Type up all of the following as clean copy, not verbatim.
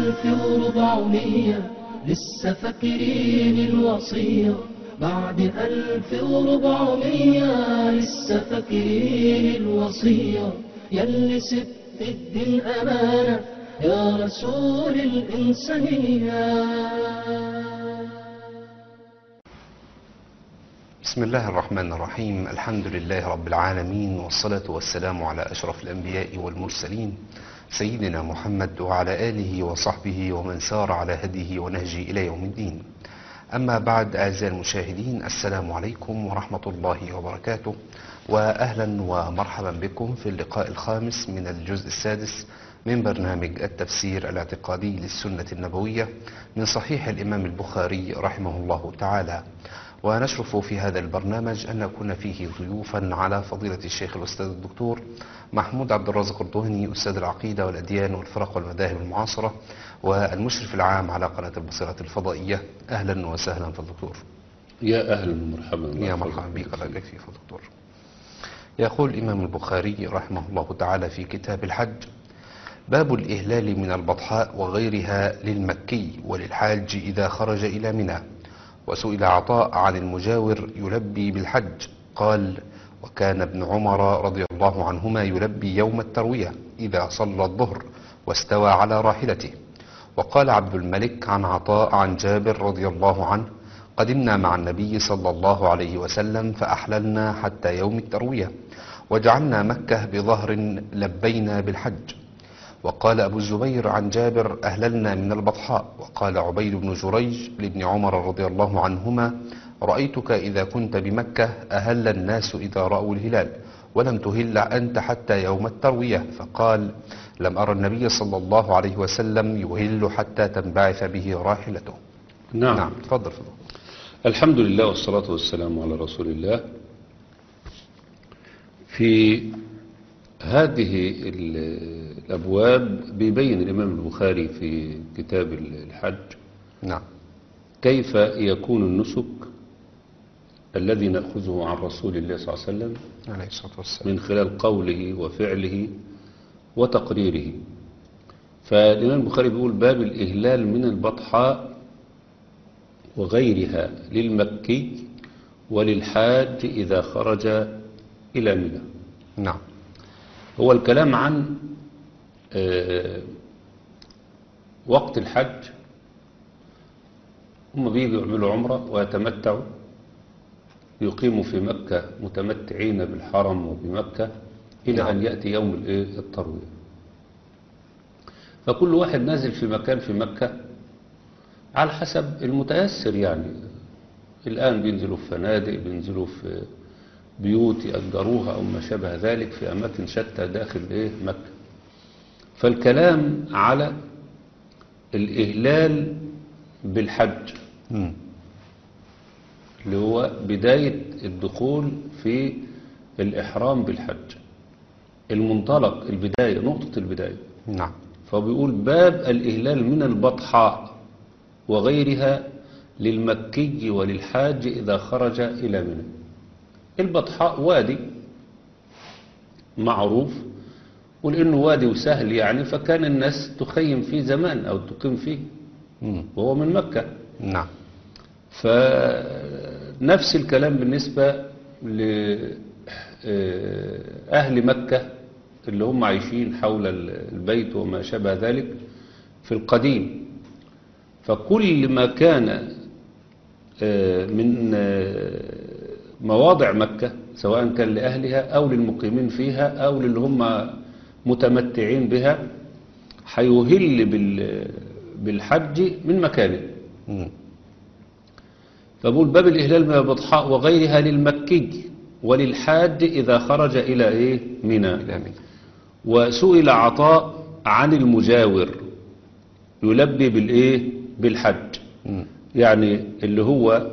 1400 لسه فاكرين الوصية، بعد 1400 لسه فاكرين الوصية، ياللي سبت الدين أمانة يا رسول الإنسانية. بسم الله الرحمن الرحيم. الحمد لله رب العالمين، والصلاة والسلام على أشرف الأنبياء والمرسلين سيدنا محمد وعلى آله وصحبه ومن سار على هديه ونهجه إلى يوم الدين. أما بعد، أعزائي المشاهدين، السلام عليكم ورحمة الله وبركاته، وأهلا ومرحبا بكم في اللقاء الخامس من الجزء السادس من برنامج التفسير الاعتقادي للسنة النبوية من صحيح الإمام البخاري رحمه الله تعالى. ونشرف في هذا البرنامج أن نكون فيه ضيوفا على فضيلة الشيخ الأستاذ الدكتور محمود عبد الرازق الدهني، أستاذ العقيدة والأديان والفرق والمذاهب المعاصرة والمشرف العام على قناة البصيرة الفضائية. أهلا وسهلا في الدكتور. يا أهلا ومرحبا. يا مرحبا بك، الله يبارك فيك الدكتور. يقول الإمام البخاري رحمه الله تعالى في كتاب الحج: باب الإهلال من البطحاء وغيرها للمكي وللحاج إذا خرج إلى منى. وسئل عطاء عن المجاور يلبي بالحج، قال: وكان ابن عمر رضي الله عنهما يلبي يوم التروية إذا صلى الظهر واستوى على راحلته. وقال عبد الملك عن عطاء عن جابر رضي الله عنه: قدمنا مع النبي صلى الله عليه وسلم فأحللنا حتى يوم التروية وجعلنا مكة بظهر لبينا بالحج. وقال أبو الزبير عن جابر: أهللنا من البطحاء. وقال عبيد بن جريج لابن عمر رضي الله عنهما: رأيتك إذا كنت بمكة أهل الناس إذا رأوا الهلال ولم تهل أنت حتى يوم التروية. فقال: لم أرى النبي صلى الله عليه وسلم يهل حتى تنبعث به راحلته. نعم تفضل. الحمد لله والصلاة والسلام على رسول الله. في هذه الأبواب بيبين الإمام البخاري في كتاب الحج كيف يكون النسك الذي نأخذه عن رسول الله صلى الله عليه وسلم من خلال قوله وفعله وتقريره. فالإمام البخاري بيقول: باب الإهلال من البطحاء وغيرها للمكي وللحاج إذا خرج إلى منى. نعم. هو الكلام عن وقت الحج، هم بيجوا يعملوا عمرة ويتمتعوا، يقيموا في مكة متمتعين بالحرم وبمكة إلى أن يأتي يوم التروية. فكل واحد نازل في مكان في مكة على حسب المتيسر، يعني الآن بينزلوا في فنادق، بينزلوا في بيوت يأجروها أو ما شابه ذلك في أماكن شتى داخل مكة. فالكلام على الإهلال بالحج اللي هو بداية الدخول في الإحرام بالحج، المنطلق، البداية، نقطة البداية. نعم. فبيقول: باب الإهلال من البطحاء وغيرها للمكي وللحاج إذا خرج إلى منى. البطحاء وادي معروف، ولأنه وادي وسهل يعني، فكان الناس تخيم فيه زمان أو تقيم فيه وهو من مكة. نعم. فنفس الكلام بالنسبة لأهل مكة اللي هم عايشين حول البيت وما شابه ذلك في القديم. فكل ما كان من مواضع مكة، سواء كان لأهلها أو للمقيمين فيها أو للي هم متمتعين بها، حيهل بالحج من مكانه. فبقول: باب الإهلال من البطحاء وغيرها للمكي وللحاج إذا خرج إلى منى. وسئل عطاء عن المجاور يلبي بالحج، يعني اللي هو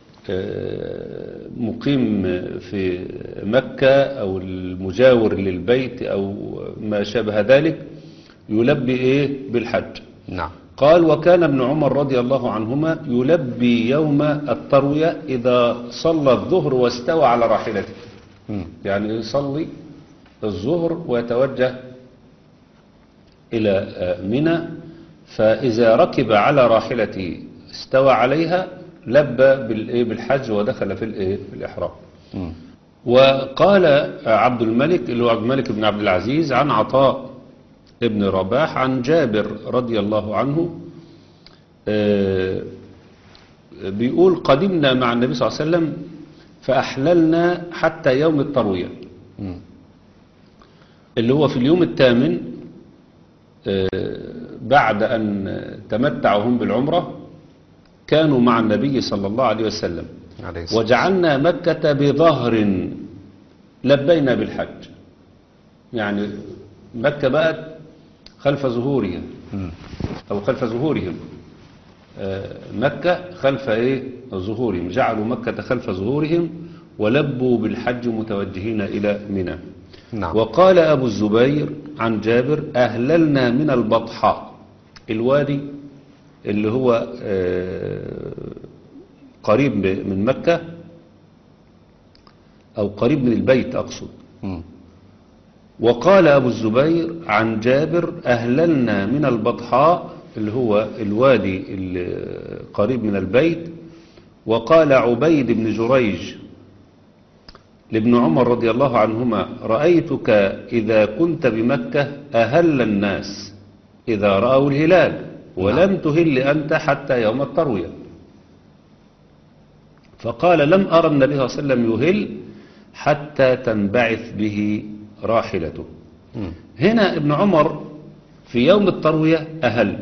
مقيم في مكة أو المجاور للبيت أو ما شابه ذلك، يلبي بالحج. نعم. قال: وكان ابن عمر رضي الله عنهما يلبي يوم التروية إذا صلى الظهر واستوى على راحلته. يعني يصلي الظهر ويتوجه إلى منى فإذا ركب على راحلته استوى عليها لبى بالحج ودخل في الإحرام. مم. وقال عبد الملك اللي هو عبد الملك بن عبد العزيز عن عطاء ابن رباح عن جابر رضي الله عنه بيقول قدمنا مع النبي صلى الله عليه وسلم فأحللنا حتى يوم التروية مم. اللي هو في اليوم الثامن بعد أن تمتعوا هم بالعمرة كانوا مع النبي صلى الله عليه وسلم عليه الصلاة وجعلنا مكة بظهر لبينا بالحج. يعني مكة بقت خلف ظهورهم مم. أو خلف ظهورهم مكة خلف ظهورهم، جعلوا مكة خلف ظهورهم ولبوا بالحج متوجهين إلى منى. نعم. وقال أبو الزبير عن جابر أهللنا من البطحاء الوادي اللي هو قريب من مكة أو قريب من البيت أقصد. مم. وقال أبو الزبير عن جابر أهللنا من البطحاء اللي هو الوادي القريب من البيت. وقال عبيد بن جريج لابن عمر رضي الله عنهما رأيتك إذا كنت بمكة أهل الناس إذا رأوا الهلال ولم تهل أنت حتى يوم التروية. فقال لم أرى النبي صلى الله عليه وسلم يهل حتى تنبعث به راحلته. مم. هنا ابن عمر في يوم التروية أهل،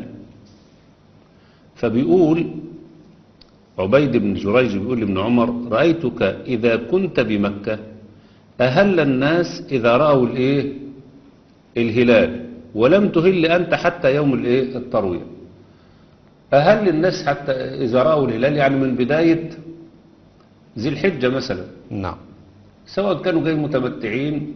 فبيقول عبيد بن جريج بيقول لابن عمر رأيتك إذا كنت بمكة أهل الناس إذا رأوا الهلال ولم تهل أنت حتى يوم التروية. أهل الناس حتى إذا رأوا الهلال يعني من بداية ذي الحجة مثلا، نعم. سواء كانوا جايين متمتعين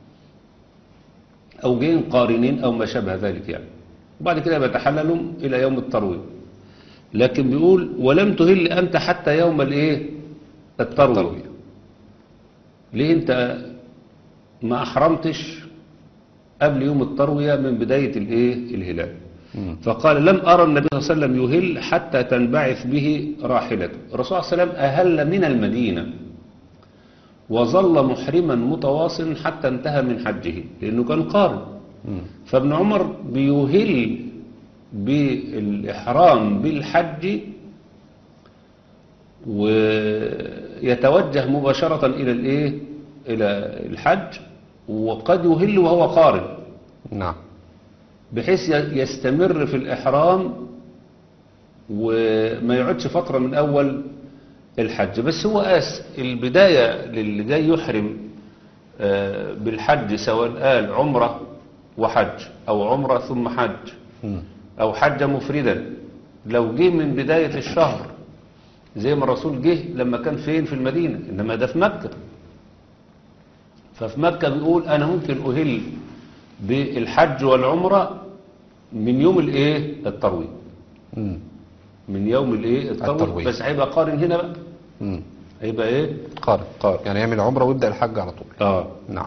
أو جايين قارنين أو ما شابه ذلك يعني، وبعد كده بيتحللوا إلى يوم التروية. لكن بيقول ولم تهل أنت حتى يوم التروية. ليه أنت ما أحرمتش قبل يوم التروية من بداية الهلال؟ مم. فقال لم أرى النبي صلى الله عليه وسلم يهل حتى تنبعث به راحلته. الرسول صلى الله عليه وسلم أهل من المدينة وظل محرما متواصل حتى انتهى من حجه لأنه كان قارن. مم. فابن عمر بيهل بالإحرام بالحج ويتوجه مباشرة إلى الحج، وقد يهل وهو قارن نعم. بحيث يستمر في الإحرام وما يقعدش فترة من أول الحج. بس هو البداية للي جاي يحرم بالحج سواء قال عمرة وحج أو عمرة ثم حج مم. أو حج مفردا، لو جه من بداية الشهر زي ما الرسول جه لما كان فين في المدينة، إنما ده في مكة. ففي مكة بيقول أنا ممكن أهل بالحج والعمرة من يوم التروية، مم. من يوم التروية. بس هيبقى قارن هنا بقى، مم. هيبقى قارن قارن يعني يعمل عمرة ويبدأ الحج على طول. نعم.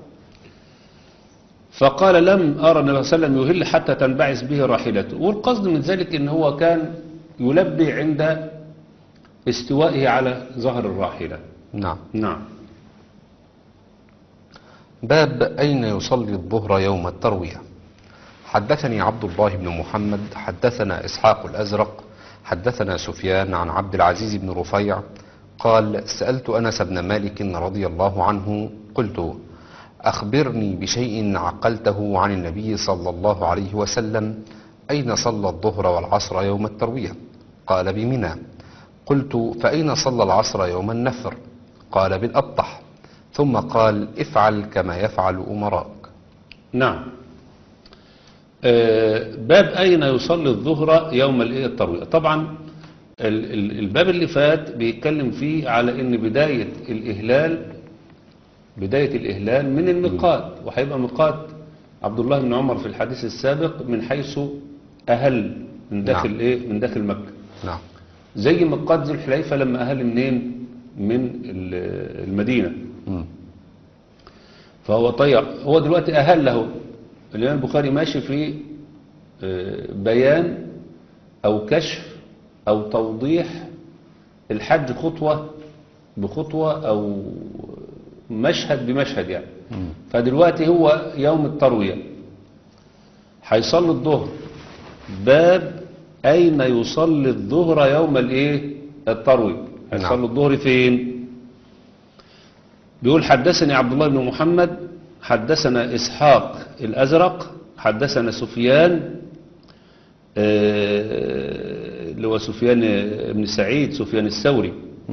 فقال لم أرى النبي صلى الله عليه وسلم يهل حتى تنبعث به راحلته. والقصد من ذلك إن هو كان يلبي عند استوائه على ظهر الراحلة. نعم. نعم. باب أين يصلي الظهر يوم التروية. حدثني عبد الله بن محمد حدثنا إسحاق الأزرق حدثنا سفيان عن عبد العزيز بن رفيع قال سألت أنس بن مالك رضي الله عنه قلت أخبرني بشيء عقلته عن النبي صلى الله عليه وسلم أين صلى الظهر والعصر يوم التروية؟ قال بمنى. قلت فأين صلى العصر يوم النفر؟ قال بالأبطح. ثم قال افعل كما يفعل أمراك. نعم. باب أين يصلي الظهر يوم التروية. طبعا الباب اللي فات بيتكلم فيه على ان بداية الإهلال من الميقات، وهيبقى ميقات عبد الله بن عمر في الحديث السابق من حيث أهل من داخل نعم. من داخل مكة. نعم. زي ميقات ذي الحليفة لما أهل منين من المدينة. مم. فهو طيب، هو دلوقتي أهل له. الإمام البخاري ماشي في بيان أو كشف أو توضيح الحج خطوة بخطوة أو مشهد بمشهد يعني. فدلوقتي هو يوم التروية هيصلي الظهر، باب أين يصلي الظهر يوم التروية. هيصلي الظهر فين؟ بيقول حدثني عبد الله بن محمد حدثنا إسحاق الأزرق حدثنا سفيان اللي هو سفيان بن سعيد سفيان الثوري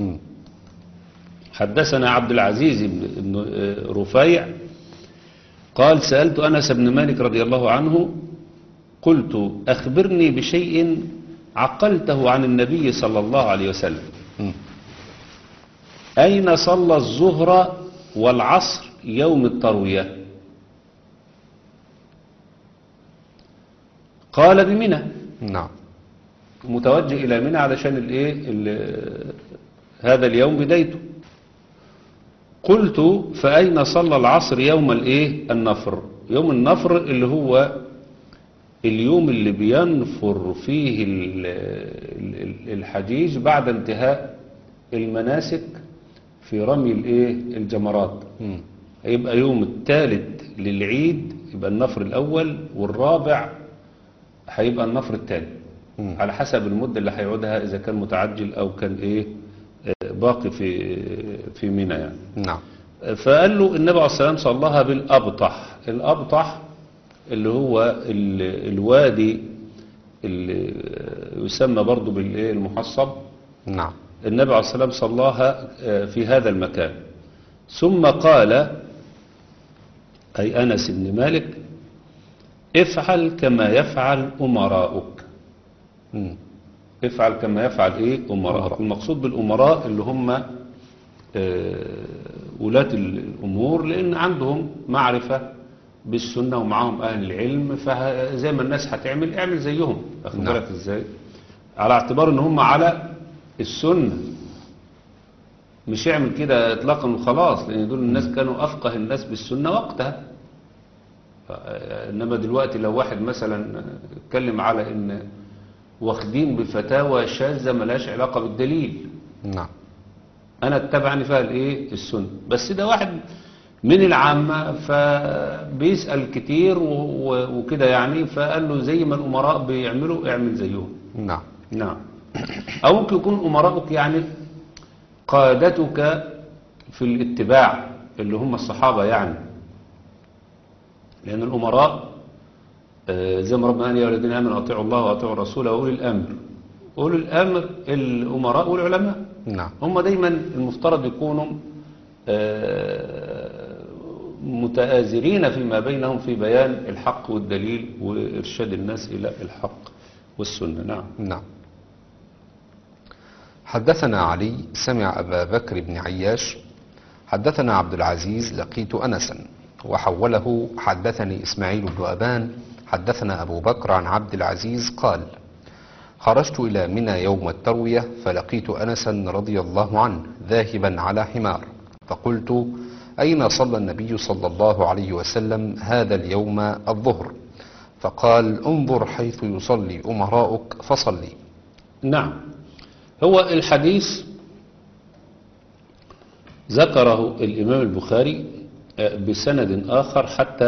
حدثنا عبد العزيز بن رفيع قال سألت أنس بن مالك رضي الله عنه قلت أخبرني بشيء عقلته عن النبي صلى الله عليه وسلم أين صلى الظهر والعصر يوم التروية؟ قال بمنى. نعم. متوجه إلى منى علشان هذا اليوم بدايته. قلت فأين صلى العصر يوم النفر؟ يوم النفر اللي هو اليوم اللي بينفر فيه الحجيج بعد انتهاء المناسك في رمي الجمرات. هيبقى يوم الثالث للعيد يبقى النفر الأول، والرابع هيبقى النفر الثاني على حسب المدة اللي هيقعدها إذا كان متعجل أو كان باقي في منى يعني. نعم. فقال له النبي عليه الصلاة والسلام صلاها بالأبطح. الأبطح اللي هو الوادي اللي يسمى برضو بالمحصب. نعم. النبي عليه الصلاة والسلام صلاها في هذا المكان. ثم قال أي أنس بن مالك افعل كما يفعل أمراؤك. افعل كما يفعل أمراؤك. المقصود بالأمراء اللي هم ولاة الأمور، لأن عندهم معرفة بالسنة ومعهم أهل العلم، فزي ما الناس هتعمل اعمل زيهم. أخذ بالك إزاي؟ على اعتبار ان هم على السنة، مش يعمل كده اطلاقا وخلاص، لأن دول الناس كانوا أفقه الناس بالسنة وقتها. إنما دلوقتي لو واحد مثلا اتكلم على إن واخدين بفتاوى شاذة ملهاش علاقة بالدليل، نعم، أنا اتبعني فيها السنة، بس ده واحد من العامة فبيسأل كتير وكده يعني، فقال له زي ما الأمراء بيعملوا اعمل زيهم. نعم. نعم. أو ممكن يكون أمراؤك يعني قادتك في الاتباع اللي هم الصحابة يعني، لأن الأمراء زي ما ربنا قال يا الذين آمنوا أطيعوا الله وأطيعوا الرسول وأولي الأمر. أولي الأمر الأمراء والعلماء. نعم. هم دايما المفترض يكونوا متآزرين فيما بينهم في بيان الحق والدليل وإرشاد الناس إلى الحق والسنة. نعم. نعم. حدثنا علي سمع أبا بكر بن عياش حدثنا عبد العزيز لقيت أنسا، وحوله حدثني إسماعيل بن أبان حدثنا أبو بكر عن عبد العزيز قال خرجت إلى منى يوم التروية فلقيت أنسا رضي الله عنه ذاهبا على حمار، فقلت أين صلى النبي صلى الله عليه وسلم هذا اليوم الظهر؟ فقال انظر حيث يصلي أمراؤك فصلي. نعم. هو الحديث ذكره الإمام البخاري بسند آخر حتى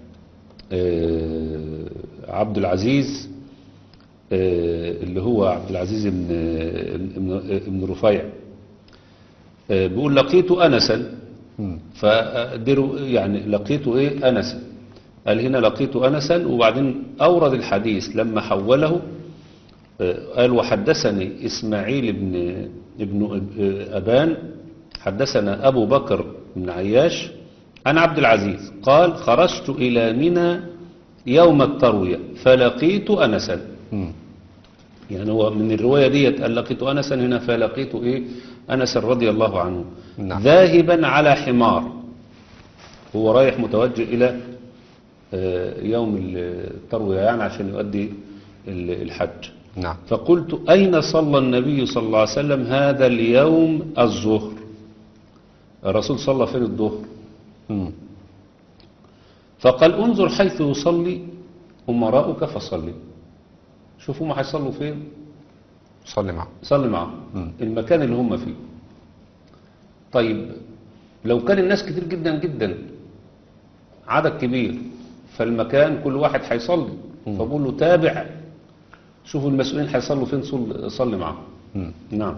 عبد العزيز اللي هو عبد العزيز بن رفيع بيقول لقيت أنسا، فقدروا يعني لقيت أنسا، قال هنا لقيت أنسا، وبعدين أورد الحديث لما حوله قال وحدثني إسماعيل بن أبان حدثنا أبو بكر بن عياش عن عبد العزيز قال خرجت إلى منى يوم التروية فلقيت أنسا. يعني هو من الرواية ديت قال لقيت أنسا، هنا فلقيت أنسا رضي الله عنه. نعم. ذاهبا على حمار، هو رايح متوجه إلى يوم التروية يعني عشان يؤدي الحج. نعم. فقلت أين صلى النبي صلى الله عليه وسلم هذا اليوم الظهر؟ الرسول صلى فين الظهر؟ فقال انظر حيث يصلي أمراؤك فصلي. شوفوا هم هيصلوا فين، صلي معه. صلي معهم المكان اللي هم فيه. طيب لو كان الناس كتير جدا جدا، عدد كبير، فالمكان كل واحد هيصلي، فبقول له تابع، شوفوا المسؤولين هيصلوا فين، صلي معهم. نعم.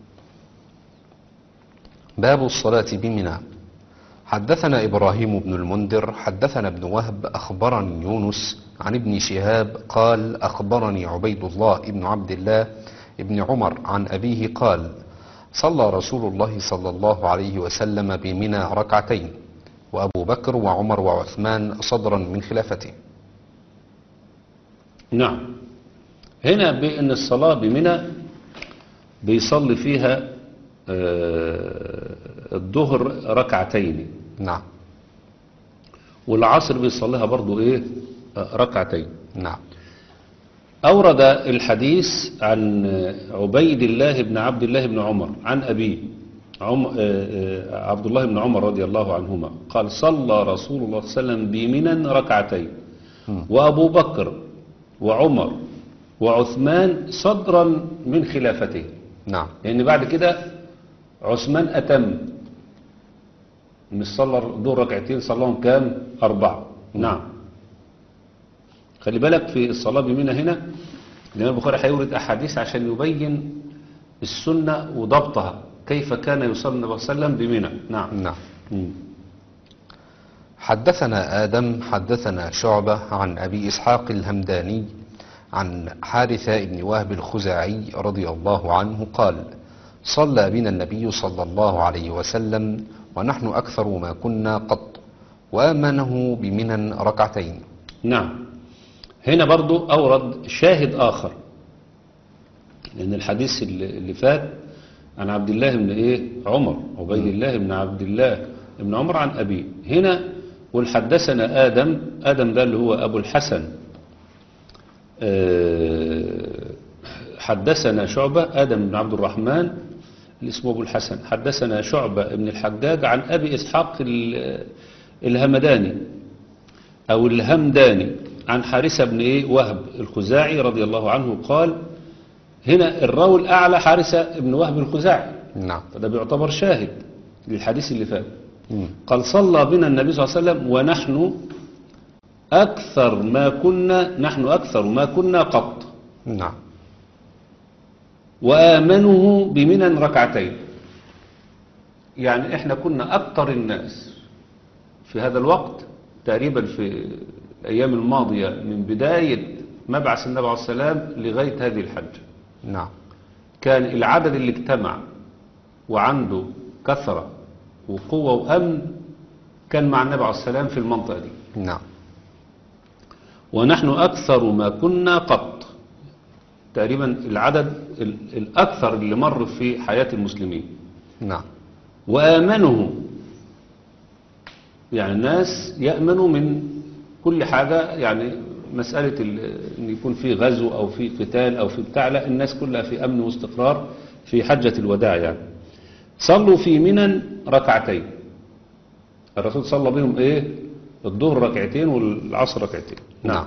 باب الصلاة بمنى. حدثنا إبراهيم بن المنذر حدثنا ابن وهب أخبرني يونس عن ابن شهاب قال أخبرني عبيد الله ابن عبد الله ابن عمر عن أبيه قال صلى رسول الله صلى الله عليه وسلم بمنى ركعتين وأبو بكر وعمر وعثمان صدرا من خلافته. نعم. هنا بأن الصلاة بمنى بيصلي فيها الظهر ركعتين. نعم. والعصر بيصليها برضو ايه، ركعتين. نعم. أورد الحديث عن عبيد الله بن عبد الله بن عمر عن أبيه عبد الله بن عمر رضي الله عنهما قال صلى رسول الله صلى الله عليه وسلم بمنى ركعتين وأبو بكر وعمر وعثمان صدرا من خلافته. نعم. لأن بعد كده عثمان أتم، مش صلى دور ركعتين، صلاهم كام؟ 4. نعم. خلي بالك في الصلاة بمنى هنا، لأن البخاري هيورد أحاديث عشان يبين السنة وضبطها، كيف كان يصلي النبي صلى الله عليه وسلم بمنى. نعم. نعم. حدثنا آدم حدثنا شعبة عن أبي إسحاق الهمداني عن حارثة بن وهب الخزاعي رضي الله عنه قال صلى بنا النبي صلى الله عليه وسلم ونحن أكثر ما كنا قط وآمنه بمنى ركعتين. نعم. هنا برضو أورد شاهد آخر، لأن الحديث اللي فات عن عبد الله بن عمر، عبيد الله بن عبد الله بن عمر عن أبيه. هنا والحدثنا آدم ده اللي هو أبو الحسن، حدثنا شعبة آدم بن عبد الرحمن اللي اسمه أبو الحسن، حدثنا شعبة بن الحجاج عن أبي إسحاق الهمداني أو الهمداني عن حارثة بن وهب الخزاعي رضي الله عنه قال. هنا الراوي الأعلى حارثة بن وهب الخزاعي. نعم. فده بيعتبر شاهد للحديث اللي فات. قال صلى بنا النبي صلى الله عليه وسلم ونحن أكثر ما كنا قط. نعم. وآمنه بمنى ركعتين، يعني احنا كنا أكثر الناس في هذا الوقت تقريبا في الأيام الماضية من بداية مبعث النبي عليه السلام لغاية هذه الحج. نعم. كان العدد اللي اجتمع وعنده كثرة وقوة وأمن كان مع النبي عليه السلام في المنطقة دي. نعم. ونحن أكثر ما كنا قط، تقريبا العدد الأكثر اللي مر في حياة المسلمين. نعم. وآمنه، يعني الناس يأمنوا من كل حاجة، يعني مسألة أن يكون في غزو أو في قتال أو في بتاع، لا، الناس كلها في أمن واستقرار في حجة الوداع. يعني صلوا في منى ركعتين، الرسول صلى بهم الظهر ركعتين والعصر ركعتين. نعم.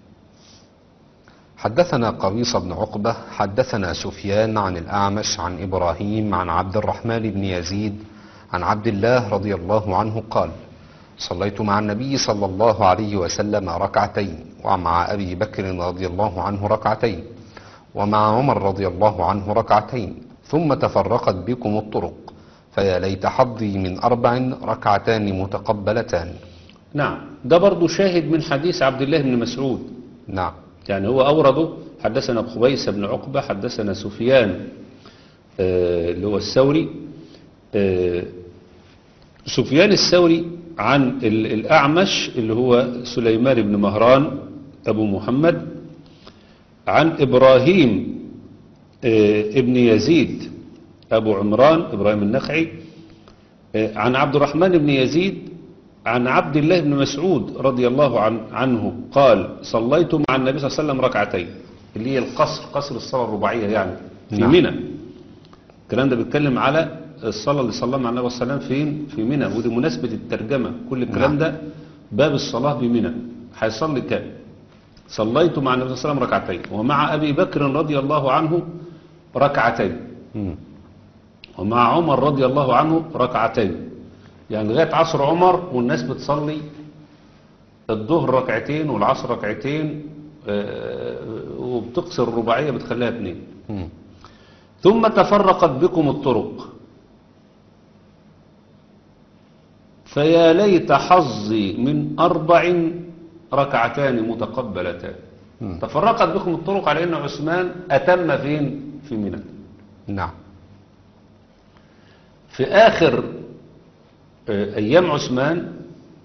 حدثنا قبيص بن عقبة حدثنا سفيان عن الأعمش عن إبراهيم عن عبد الرحمن بن يزيد عن عبد الله رضي الله عنه قال صليت مع النبي صلى الله عليه وسلم ركعتين ومع أبي بكر رضي الله عنه ركعتين ومع عمر رضي الله عنه ركعتين ثم تفرقت بكم الطرق فيا ليت حظي من 4 ركعتان متقبلتان. نعم. ده برضو شاهد من حديث عبد الله بن مسعود. نعم. يعني هو أورده حدثنا قبيس بن عقبة حدثنا سفيان اللي هو الثوري، سفيان الثوري عن الأعمش اللي هو سليمان بن مهران أبو محمد، عن إبراهيم ابن يزيد أبو عمران إبراهيم النخعي، عن عبد الرحمن بن يزيد عن عبد الله بن مسعود رضي الله عنه قال صليت مع النبي صلى الله عليه وسلم ركعتين، اللي هي قصر الصلاة الرباعية يعني في منى. الكلام ده بيتكلم على الصلاة اللي صلى مع النبي صلى الله عليه وسلم فين؟ في منى. ودي مناسبة الترجمة، كل الكلام ده باب الصلاة بمنى. هيصلي كام؟ صليت مع النبي صلى الله عليه وسلم ركعتين ومع أبي بكر رضي الله عنه ركعتين مم. ومع عمر رضي الله عنه ركعتين. يعني لغاية عصر عمر والناس بتصلي الظهر ركعتين والعصر ركعتين، وبتقصر الرباعية بتخليها 2. مم. ثم تفرقت بكم الطرق فيا ليت حظي من 4 ركعتان متقبلتان. مم. تفرقت بكم الطرق على أن عثمان أتم فين؟ في منى. نعم. في آخر أيام عثمان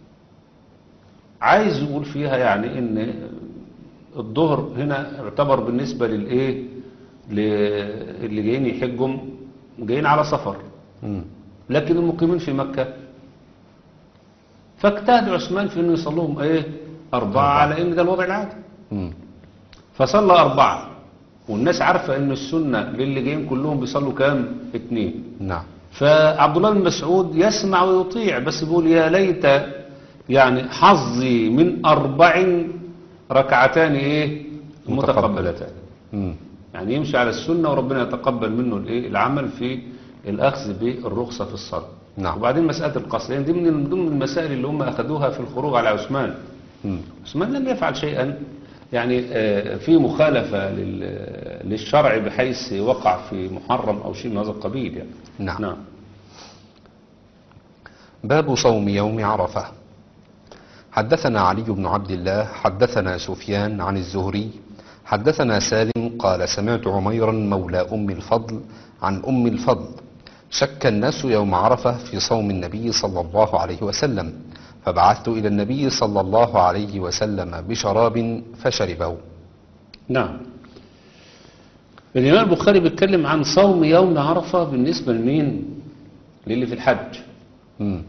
عايز يقول فيها يعني ان الظهر هنا يعتبر بالنسبة للايه اللي جايين يحجوا جايين على سفر، مم. لكن المقيمين في مكة فاجتهد عثمان في انه يصلوهم 4 على ان ده الوضع العادي، مم. فصلى 4 والناس عارفة ان السنة للي جايين كلهم بيصلوا كام؟ 2. نعم. فعبد الله بن مسعود يسمع ويطيع بس بيقول يا ليت يعني حظي من 4 ركعتان متقبلتان. مم. يعني يمشي على السنة وربنا يتقبل منه العمل في الأخذ بالرخصة في الصلاة. نعم. وبعدين مسألة القصر يعني دي من ضمن المسائل اللي هم أخذوها في الخروج على عثمان. مم. عثمان لم يفعل شيئا يعني في مخالفة للشرع بحيث وقع في محرم أو شيء من هذا القبيل يعني. نعم. نعم. باب صوم يوم عرفة. حدثنا علي بن عبد الله حدثنا سفيان عن الزهري حدثنا سالم قال سمعت عميرا مولى أم الفضل عن أم الفضل شك الناس يوم عرفة في صوم النبي صلى الله عليه وسلم فبعثت إلى النبي صلى الله عليه وسلم بشراب فشربه. نعم. الإمام البخاري بيتكلم عن صوم يوم عرفة بالنسبة لمين؟ للي في الحج. مم.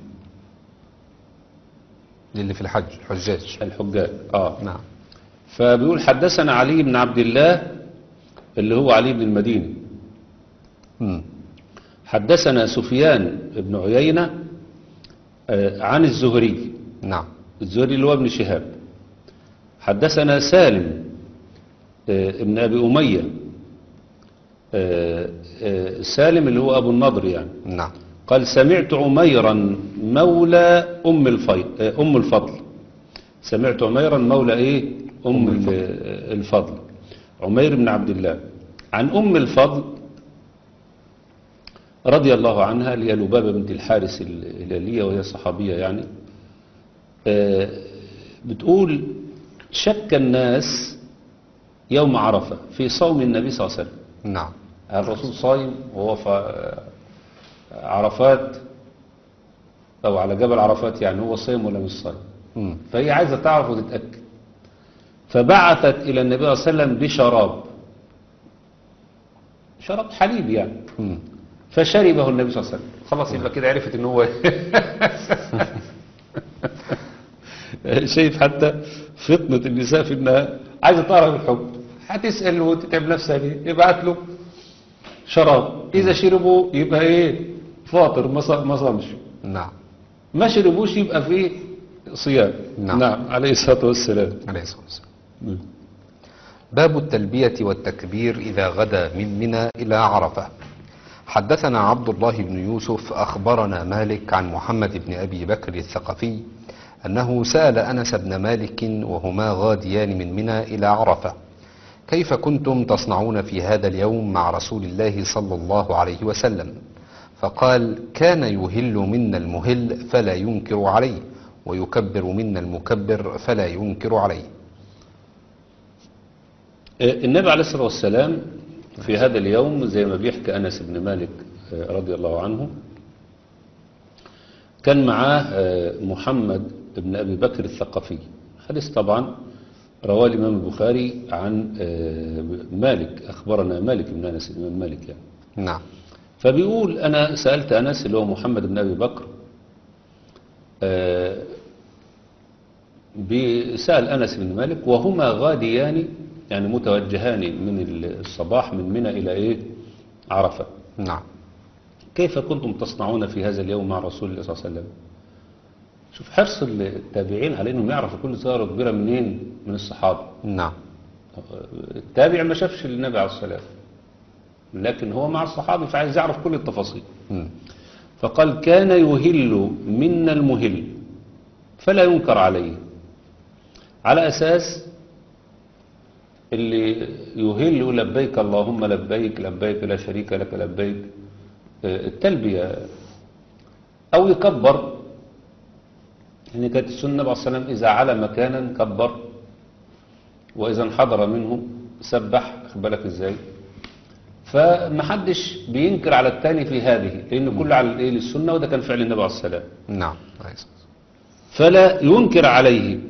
للي في الحج الحجاج. الحجاج. نعم. فبيقول حدثنا علي بن عبد الله اللي هو علي بن المديني. مم. حدثنا سفيان بن عيينة عن الزهري. نعم. الزهري اللي هو ابن شهاب. حدثنا سالم ابن أبي أمية، سالم اللي هو أبو النضر يعني. نعم. قال سمعت عميرا مولى أم الفضل. سمعت عميرا مولى أم الفضل عمير بن عبد الله عن أم الفضل رضي الله عنها اللي هي لبابة بنت الحارث الهلالية وهي صحابية يعني. بتقول شك الناس يوم عرفة في صوم النبي صلى الله عليه وسلم. نعم. الرسول صايم وهو في عرفات أو على جبل عرفات، يعني هو صايم ولا مش صايم. مم. فهي عايزة تعرف وتتأكد، فبعثت إلى النبي صلى الله عليه وسلم بشراب حليب يعني. مم. فشربه النبي صلى الله عليه وسلم. خلاص يبقى كده عرفت ان هو شايف حتى فطنة النساء في انها عايزة تعرف الحب، هتسأل وتتعب نفسها ليه؟ يبعت له شراب، اذا شربوا يبقى فاطر ما صامش، نعم. ما شربوش يبقى فيه صيام. نعم. نعم عليه الصلاة والسلام. عليه الصلاة والسلام. باب التلبية والتكبير إذا غدا من منى إلى عرفة. حدثنا عبد الله بن يوسف أخبرنا مالك عن محمد بن أبي بكر الثقفي أنه سأل أنس بن مالك وهما غاديان من منى إلى عرفة كيف كنتم تصنعون في هذا اليوم مع رسول الله صلى الله عليه وسلم؟ فقال كان يهل منا المهل فلا ينكر عليه ويكبر منا المكبر فلا ينكر عليه. النبي عليه الصلاة والسلام في هذا اليوم زي ما بيحكي أنس بن مالك رضي الله عنه كان معاه محمد بن أبي بكر الثقفي. حديث طبعا رواه الإمام البخاري عن مالك، أخبرنا مالك بن أنس الإمام مالك يعني. نعم. فبيقول أنا سألت أنس اللي هو محمد بن أبي بكر، سأل أنس بن مالك وهما غاديان يعني متوجهان من الصباح من منى إلى عرفة. نعم. كيف كنتم تصنعون في هذا اليوم مع رسول الله صلى الله عليه وسلم؟ شوف حرص التابعين على انهم يعرفوا كل صغيرة وكبيرة منين؟ من الصحابة. نعم. التابع ما شافش النبي عليه الصلاة والسلام، لكن هو مع الصحابة فعايز يعرف كل التفاصيل. فقال كان يهل منا المهل فلا ينكر عليه، على أساس اللي يهل لبيك اللهم لبيك لبيك لا شريك لك لبيك، التلبية، أو يكبر. يعني كانت السنة النبي عليه الصلاة والسلام إذا على مكانا كبر، وإذا انحدر منه سبح. خد بالك إزاي؟ فمحدش بينكر على الثاني في هذه، لأن كل على الإيه للسنة، وده كان فعل النبي عليه الصلاة والسلام. نعم. فلا ينكر عليه،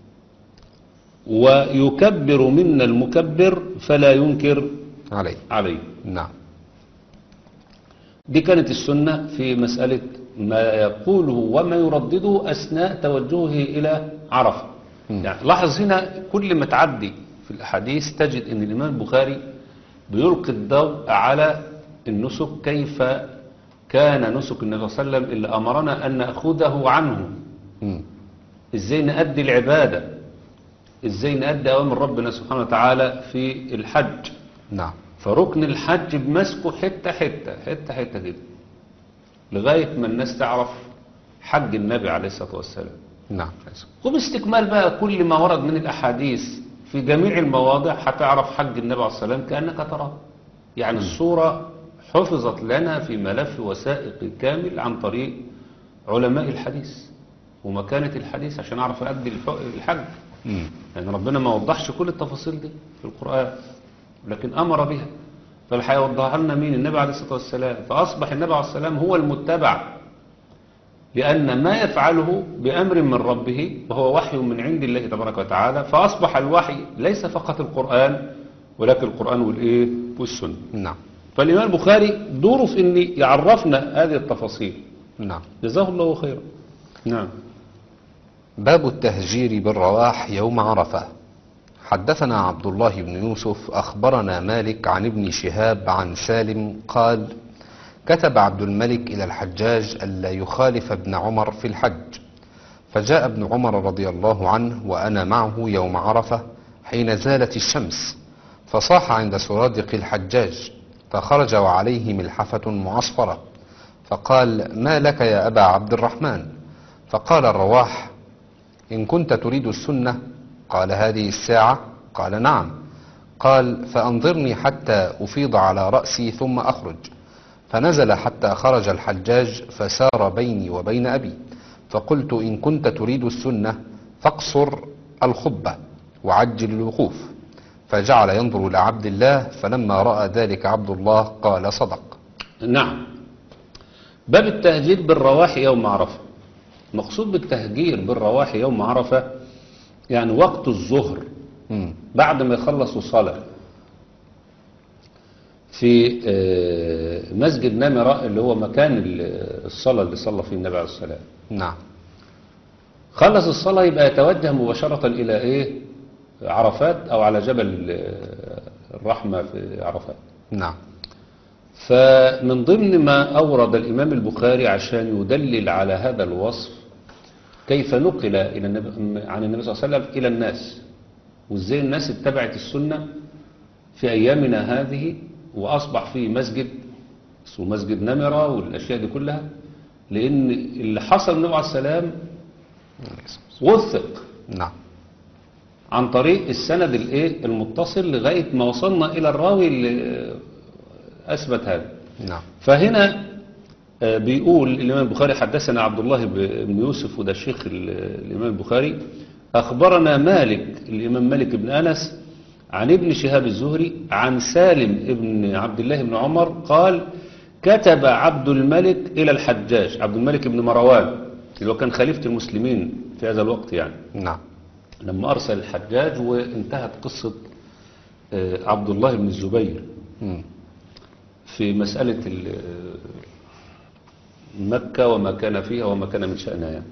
ويكبر منا المكبر فلا ينكر عليه. نعم. دي كانت السنة في مسألة ما يقوله وما يردده أثناء توجهه إلى عرفة. يعني لاحظ هنا كل ما تعدي في الأحاديث تجد أن الإمام البخاري بيلقي الضوء على النسك، كيف كان نسك النبي صلى الله عليه وسلم اللي أمرنا أن نأخذه عنه. إزاي نأدي العبادة، إزاي نأدي أوامر ربنا سبحانه وتعالى في الحج. نعم. فركن الحج بمسكه حتة حتة حتة حتة كده، لغاية ما الناس تعرف حج النبي عليه الصلاة والسلام. نعم. وباستكمال بقى كل ما ورد من الأحاديث في جميع المواضع هتعرف حج النبي عليه الصلاة والسلام كأنك تراه. يعني الصورة حفظت لنا في ملف وثائقي كامل عن طريق علماء الحديث ومكانة الحديث، عشان أعرف أدي الحج. يعني ربنا ما وضحش كل التفاصيل دي في القرآن، لكن أمر بها. فالحيوضحها لنا مين؟ النبي عليه الصلاة والسلام. فأصبح النبي عليه الصلاة والسلام هو المتبع، لأن ما يفعله بأمر من ربه وهو وحي من عند الله تبارك وتعالى. فأصبح الوحي ليس فقط القرآن، ولكن القرآن والإيه؟ والسنة. نعم. فالإمام البخاري دوره في أن يعرفنا هذه التفاصيل. نعم. جزاه الله خيرا. نعم. باب التهجير بالرواح يوم عرفة. حدثنا عبد الله بن يوسف أخبرنا مالك عن ابن شهاب عن سالم قال: كتب عبد الملك إلى الحجاج ألا يخالف ابن عمر في الحج، فجاء ابن عمر رضي الله عنه وأنا معه يوم عرفة حين زالت الشمس، فصاح عند سرادق الحجاج، فخرج وعليه ملحفة معصفرة، فقال: ما لك يا أبا عبد الرحمن؟ فقال الرواح: إن كنت تريد السنة. قال: هذه الساعة؟ قال: نعم. قال: فأنظرني حتى أفيض على رأسي ثم أخرج. فنزل حتى خرج الحجاج، فسار بيني وبين أبي، فقلت: إن كنت تريد السنة فاقصر الخطبة وعجل الوقوف. فجعل ينظر إلى عبد الله، فلما رأى ذلك عبد الله قال: صدق. نعم. باب التهجير بالرواح يوم عرفة. مقصود بالتهجير بالرواح يوم عرفة يعني وقت الظهر بعد ما يخلصوا صلاة في مسجد نمرة اللي هو مكان الصلاة اللي صلى فيه النبي عليه الصلاة والسلام. نعم. خلص الصلاة يبقى يتوجه مباشرة إلى إيه؟ عرفات، أو على جبل الرحمة في عرفات. نعم. فمن ضمن ما أورد الإمام البخاري عشان يدلل على هذا الوصف كيف نقل إلى عن النبي صلى الله عليه وسلم إلى الناس، وإزاي الناس اتبعت السنة في أيامنا هذه، وأصبح فيه مسجد اسمه مسجد نمرة والأشياء دي كلها، لأن اللي حصل النبي عليه السلام وثق. نعم. عن طريق السند المتصل لغاية ما وصلنا إلى الراوي اللي أثبت هذا. نعم. فهنا بيقول الإمام البخاري: حدثنا عبد الله بن يوسف، وده الشيخ الإمام البخاري، أخبرنا مالك الإمام مالك بن أنس عن ابن شهاب الزهري عن سالم ابن عبد الله بن عمر قال: كتب عبد الملك إلى الحجاج، عبد الملك بن مروان اللي هو كان خليفة المسلمين في هذا الوقت يعني. نعم. لما أرسل الحجاج وانتهت قصة عبد الله بن الزبير في مسألة مكة وما كان فيها وما كان من شأنها يعني.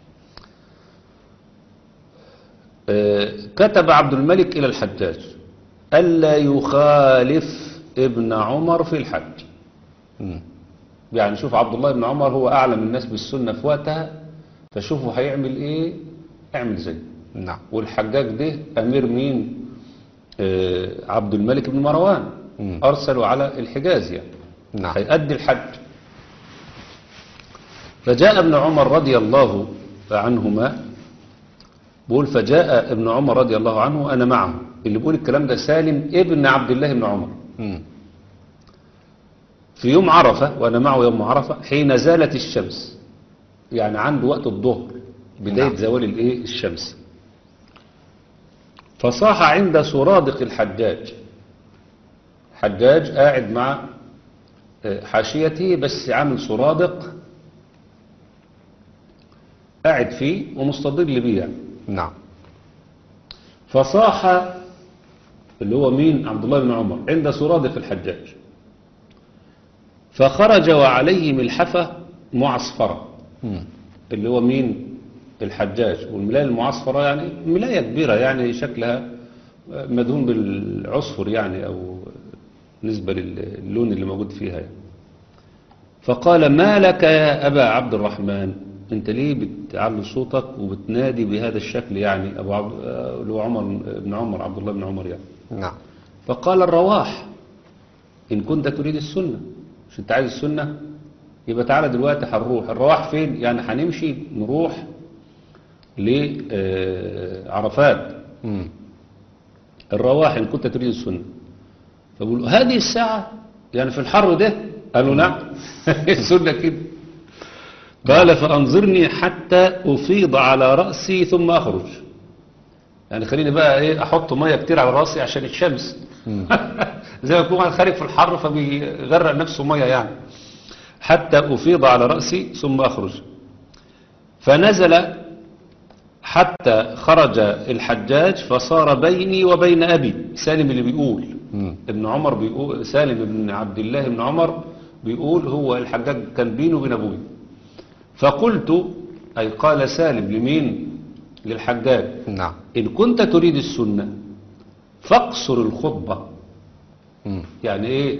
كتب عبد الملك إلى الحجاج ألا يخالف ابن عمر في الحج. يعني شوف، عبد الله بن عمر هو أعلم الناس بالسنة في وقتها، فشوفوا هيعمل ايه، اعمل زيه. نعم. والحجاج ده امير مين؟ عبد الملك بن مروان. ارسلوا على الحجاز يعني. نعم. هيأدي الحج. فجاء ابن عمر رضي الله عنهما، بقول فجاء ابن عمر رضي الله عنه أنا معه. اللي بيقول الكلام ده سالم ابن عبد الله بن عمر. في يوم عرفة، وأنا معه يوم عرفة حين زالت الشمس، يعني عنده وقت الظهر بداية نعم. زوال الشمس. فصاح عند سرادق الحجاج. حجاج قاعد مع حاشيته بس عامل سرادق قاعد فيه ومستظل بيه يعني. نعم. فصاح اللي هو مين؟ عبد الله بن عمر عند سرادق الحجاج، فخرج وعليه ملحفة معصفرة. اللي هو مين؟ الحجاج. والملاية المعصفرة يعني ملاية كبيرة يعني شكلها مدهون بالعصفر يعني، أو نسبة للون اللي موجود فيها يعني. فقال ما لك يا أبا عبد الرحمن، انت ليه بتعلي صوتك وبتنادي بهذا الشكل يعني؟ ابو اللي هو عمر بن عمر، عبد الله بن عمر يعني. نعم. فقال الرواح ان كنت تريد السنة. مش انت عايز السنة؟ يبقى تعالى دلوقتي هنروح. الرواح فين يعني؟ هنمشي نروح لعرفات. الرواح ان كنت تريد السنة. فبقولوا هذه الساعة يعني في الحر ده؟ قالوا نعم. السنة كده. قال فأنظرني حتى أفيض على رأسي ثم أخرج. يعني خليني بقى ايه، أحط مية كتير على رأسي عشان الشمس. زي ما يكون خارج في الحر فبيغرق نفسه مية يعني. حتى أفيض على رأسي ثم أخرج. فنزل حتى خرج الحجاج فصار بيني وبين أبي. سالم اللي بيقول ابن عمر بيقول، سالم بن عبد الله بن عمر بيقول هو الحجاج كان بينه وبين أبوي. فقلت، أي قال سالم لمين؟ للحجاج. نعم. إن كنت تريد السنة فاقصر الخطبة. يعني إيه؟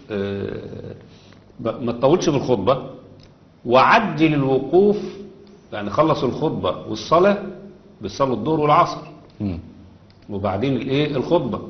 ما تطولش في الخطبة وعجل الوقوف، يعني خلص الخطبة والصلاة، بيصلوا الظهر والعصر وبعدين الإيه؟ الخطبة،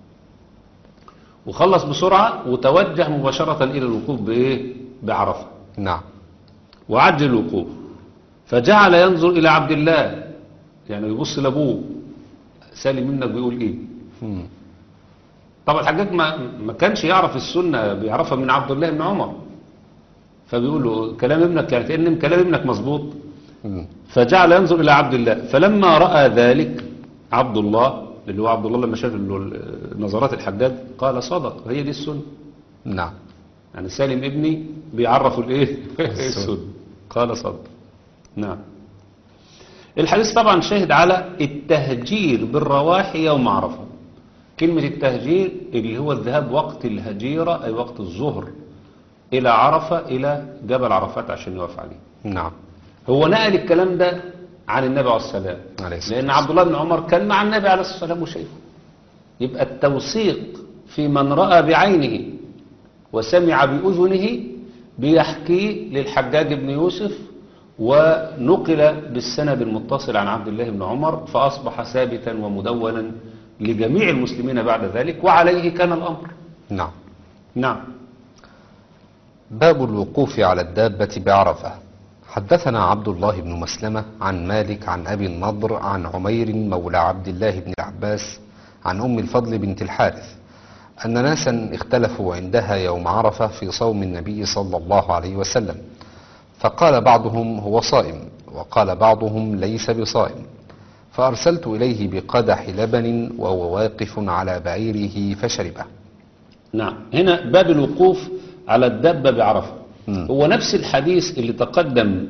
وخلص بسرعة وتوجه مباشرة إلى الوقوف بإيه؟ بعرفة. نعم. وعجل الوقوف. فجعل ينظر إلى عبد الله، يعني يبص لأبوه. سالم منك بيقول إيه؟ طبعا الحجاج ما كانش يعرف السنة، بيعرفها من عبد الله بن عمر. فبيقول له كلام ابنك يعني كأن كلام ابنك مظبوط. فجعل ينظر إلى عبد الله. فلما رأى ذلك عبد الله، اللي هو عبد الله لما شاف نظرات الحجاج قال صدق، هي دي السنة. نعم. يعني سالم ابني بيعرفوا الايه؟ السنة. قال صدق. نعم. الحديث طبعا شاهد على التهجير بالرواح يوم عرفة. كلمة التهجير اللي هو الذهاب وقت الهجيرة، أي وقت الظهر، إلى عرفة، إلى جبل عرفات عشان يقف عليه. نعم. هو نقل الكلام ده عن النبي عليه السلام، لأن عبد الله بن عمر كان مع النبي عليه الصلاة والسلام وشايفه. يبقى التوثيق في من رأى بعينه وسمع بأذنه بيحكي للحجاج بن يوسف، ونقل بالسند المتصل عن عبد الله بن عمر، فأصبح ثابتا ومدونا لجميع المسلمين بعد ذلك، وعليه كان الأمر. نعم. نعم. باب الوقوف على الدابة بعرفة. حدثنا عبد الله بن مسلمة عن مالك عن أبي النضر عن عمير مولى عبد الله بن العباس عن أم الفضل بنت الحارث أن ناسا اختلفوا عندها يوم عرفة في صوم النبي صلى الله عليه وسلم، فقال بعضهم هو صائم، وقال بعضهم ليس بصائم، فأرسلت إليه بقدح لبن وهو واقف على بعيره فشربه. نعم. هنا باب الوقوف على الدابة بعرفة. هو نفس الحديث اللي تقدم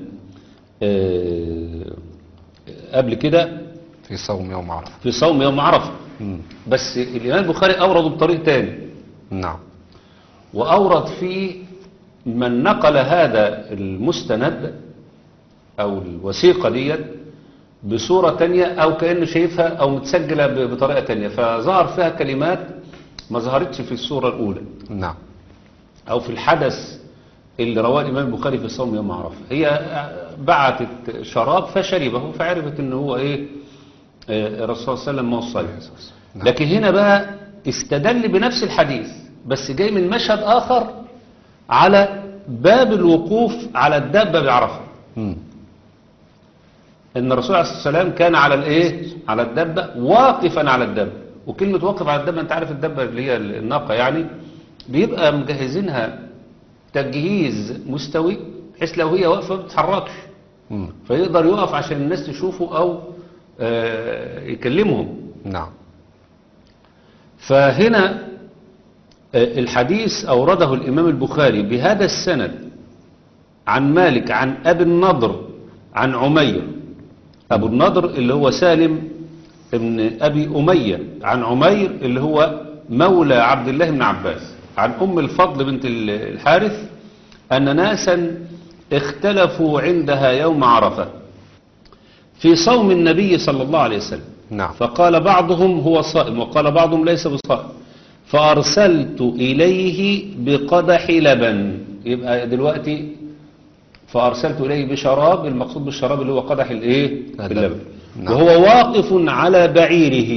قبل كده في صوم يوم عرفة. في صوم يوم عرفة. بس الإمام البخاري أورده بطريق تاني. نعم. وأورد فيه من نقل هذا المستند أو الوثيقة ديت بصورة تانية، أو كأنه شايفها أو متسجلة بطريقة تانية، فظهر فيها كلمات ما ظهرتش في الصورة الأولى. نعم. أو في الحدث اللي رواه الإمام البخاري في صوم يوم عرفة. هي بعتت شراب فشربه فعرفت ان هو ايه الرسول صلى الله عليه وسلم موصله. نعم. لكن هنا بقى استدل بنفس الحديث بس جاي من مشهد آخر على باب الوقوف على الدابة بعرفة. مم. ان الرسول عليه الصلاة والسلام كان على الايه على الدابة واقفا على الدابة. وكلمة واقف على الدابة انت عارف الدابة اللي هي الناقة يعني بيبقى مجهزينها تجهيز مستوي بحيث لو هي واقفة ما بتتحركش مم. فيقدر يقف عشان الناس تشوفه او يكلمهم. نعم. فهنا الحديث أورده الإمام البخاري بهذا السند عن مالك عن أبي النضر عن عمير. أبو النضر اللي هو سالم ابن أبي أمية عن عمير اللي هو مولى عبد الله بن عباس عن أم الفضل بنت الحارث أن ناسا اختلفوا عندها يوم عرفة في صوم النبي صلى الله عليه وسلم. نعم. فقال بعضهم هو صائم وقال بعضهم ليس بصائم فأرسلت إليه بقدح لبن. يبقى دلوقتي فأرسلت إليه بشراب المقصود بالشراب اللي هو قدح الايه اللبن. نعم. وهو واقف على بعيره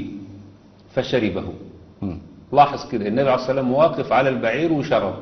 فشربه. مم. لاحظ كده النبي عليه الصلاة والسلام واقف على البعير وشرب.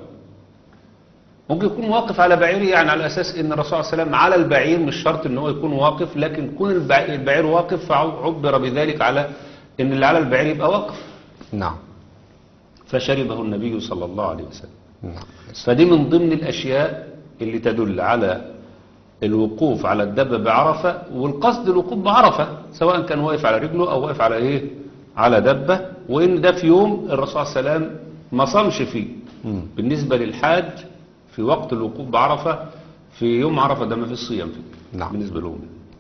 ممكن يكون واقف على بعيره يعني على أساس ان الرسول صلى الله عليه وسلم على البعير مش شرط ان هو يكون واقف لكن يكون البعير واقف فعبر بذلك على ان اللي على البعير يبقى واقف. نعم. فشربه النبي صلى الله عليه وسلم. نعم. فدي من ضمن الأشياء اللي تدل على الوقوف على الدابة بعرفة والقصد الوقوف بعرفة سواء كان واقف على رجله أو واقف على إيه على دابة وإن ده في يوم الرسول صلى الله عليه وسلم ما صامش فيه. مم. بالنسبة للحاج في وقت الوقوف بعرفة في يوم عرفة ده ما في الصيام فيه. نعم. بالنسبة لهم.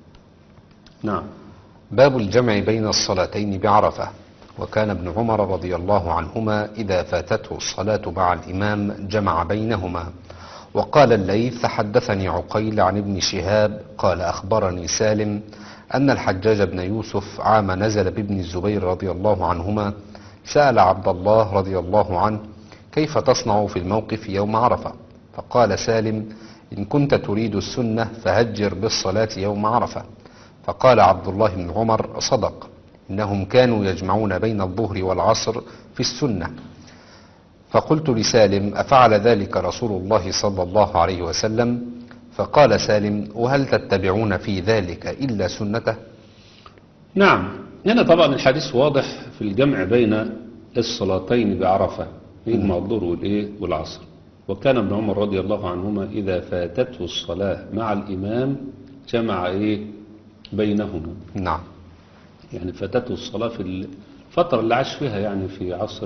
نعم. باب الجمع بين الصلاتين بعرفة. وكان ابن عمر رضي الله عنهما إذا فاتته الصلاة مع الإمام جمع بينهما. وقال الليث حدثني عقيل عن ابن شهاب قال أخبرني سالم أن الحجاج بن يوسف عام نزل بابن الزبير رضي الله عنهما سأل عبد الله رضي الله عنه كيف تصنع في الموقف يوم عرفة؟ فقال سالم إن كنت تريد السنة فهجر بالصلاة يوم عرفة. فقال عبد الله بن عمر صدق إنهم كانوا يجمعون بين الظهر والعصر في السنة. فقلت لسالم أفعل ذلك رسول الله صلى الله عليه وسلم؟ فقال سالم وهل تتبعون في ذلك إلا سنته؟ نعم. هنا طبعا الحديث واضح في الجمع بين الصلاتين بعرفة يجمع الظهر والإيه والعصر. وكان ابن عمر رضي الله عنهما إذا فاتته الصلاة مع الإمام جمع إيه بينهما. نعم. يعني فاتته الصلاة في الفترة اللي عاش فيها يعني في عصر